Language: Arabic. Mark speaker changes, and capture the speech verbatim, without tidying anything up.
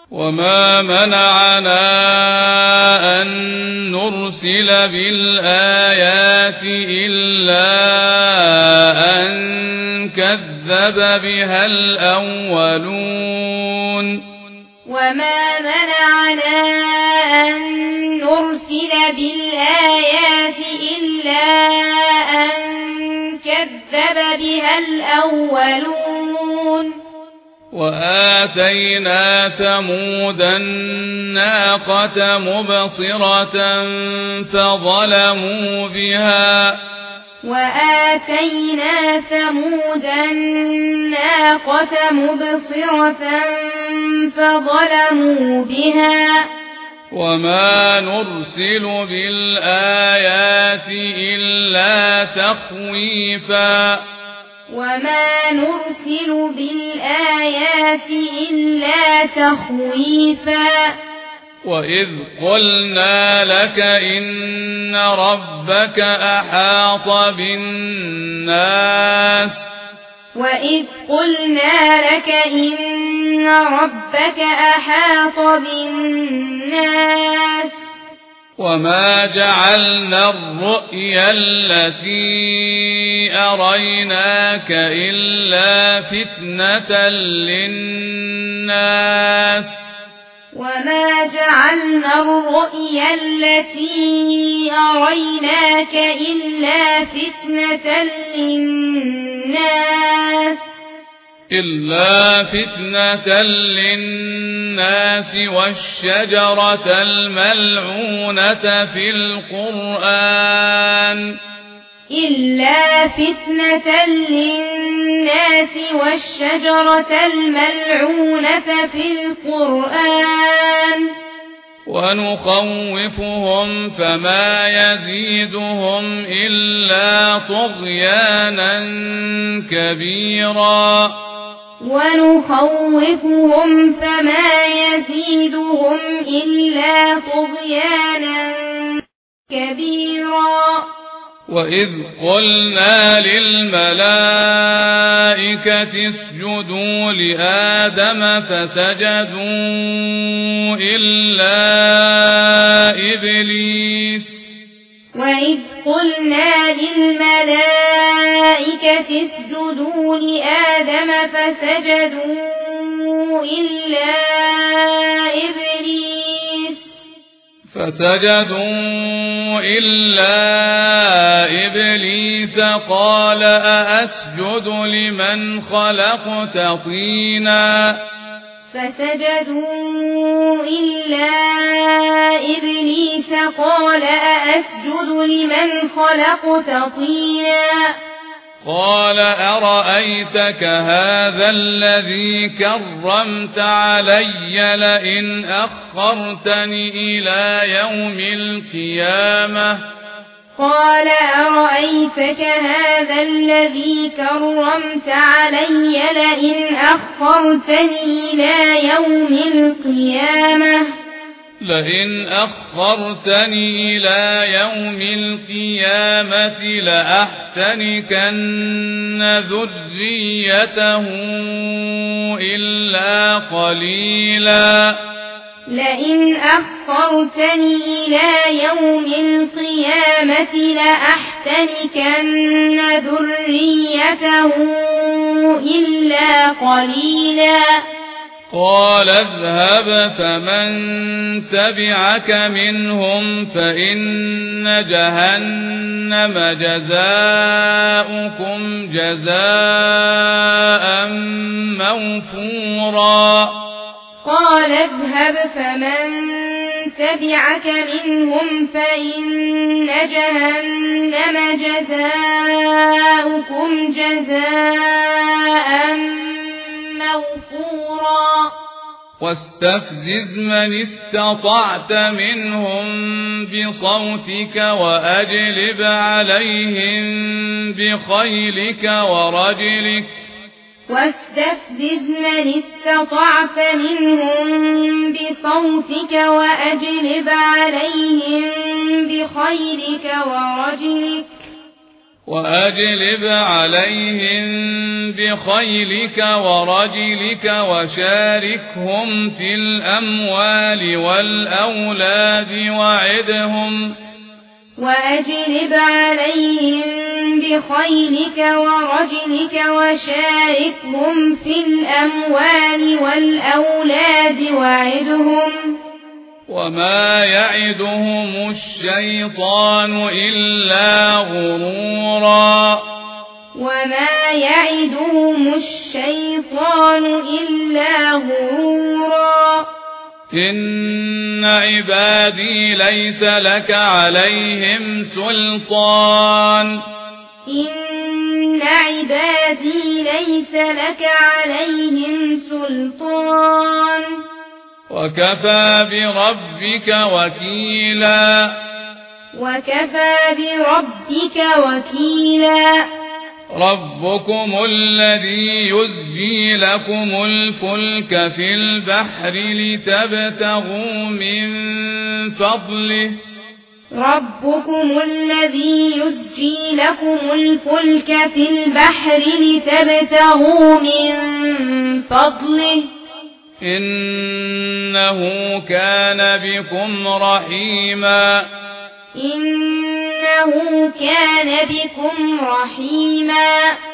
Speaker 1: وما منعنا أن نرسل بالآيات إلا أن كذب بها الأولون
Speaker 2: وما منعنا أن نرسل بالآيات إلا أن كذب بها الأولون
Speaker 1: وآتينا ثمود الناقة مبصرة فظلموا بها
Speaker 2: وآتينا ثمود الناقة مبصرة فظلموا بها
Speaker 1: وما نرسل بالآيات إلا تخويفا
Speaker 2: وما نرسل بالآيات إلا تخويفا
Speaker 1: وإذ قلنا لك إن ربك أحاط بالناس
Speaker 2: وإذ قلنا لك إن ربك أحاط بالناس
Speaker 1: وما جعلنا الرؤيا التي أريناك إلا فتنة للناس
Speaker 2: وما جعلنا الرؤيا التي أريناك إلا فتنة للناس
Speaker 1: إلا فتنة للناس والشجرة الملعونة في القرآن
Speaker 2: إلا فتنة للناس والشجرة الملعونة في القرآن
Speaker 1: ونخوفهم فما يزيدهم إلا طغيانا كبيرا
Speaker 2: ونخوفهم فما يزيدهم إلا طغيانا كبيرا
Speaker 1: وإذ قلنا للملائكة اسجدوا لآدم فسجدوا إلا إبليس
Speaker 2: وإذ قلنا للملائكة اسجدوا لآدم فسجدوا إلا إبليس
Speaker 1: فسجدوا إلا إبليس قال أأسجد لمن خلقت طينا
Speaker 2: فسجدوا إلا إبليس قال أأسجد لمن خلقت طينا
Speaker 1: قال أرأيتك هذا الذي كرمت علي لئن أخرتني إلى يوم القيامة
Speaker 2: قال أرأيتك هذا الذي كرمت علي لئن أخرتني إلى يوم القيامة
Speaker 1: لئن أخرتني إلى يوم القيامة لأحتنكن ذريته إلا قليلا
Speaker 2: لئن أخرتني إلى يوم القيامة لأحتنكن ذريته إلا قليلا
Speaker 1: قال اذهب فمن تبعك منهم فإن جهنم جزاؤكم جزاء موفورا
Speaker 2: قال اذهب فمن تبعك منهم فإن جهنم جزاؤكم جزاء موفورا
Speaker 1: واستفزز من استطعت منهم بصوتك وأجلب عليهم بخيلك ورجلك
Speaker 2: واستفزز من استطعت منهم بصوتك وأجلب عليهم بخيلك ورجلك
Speaker 1: وأجلب عليهم بخيلك ورجلك وشاركهم في الأموال والأولاد وعدهم
Speaker 2: وأجلب عليهم بخيلك ورجلك وشاركهم في الأموال والأولاد وعدهم
Speaker 1: وما يعدهم الشيطان إلا غرورا
Speaker 2: وما يعدهم الشيطان إلا غرورا
Speaker 1: إن عبادي ليس لك عليهم سلطان
Speaker 2: إن عبادي ليس لك عليهم سلطان
Speaker 1: وكفى بربك وكيلا
Speaker 2: وكفى بربك وكيلا
Speaker 1: ربكم الذي يزجي لكم الفلك في البحر لتبتغوا من فضله
Speaker 2: ربكم الذي يزجي لكم الفلك في البحر لتبتغوا من فضله
Speaker 1: إنه كان بكم رحيما
Speaker 2: إنه كان بكم رحيما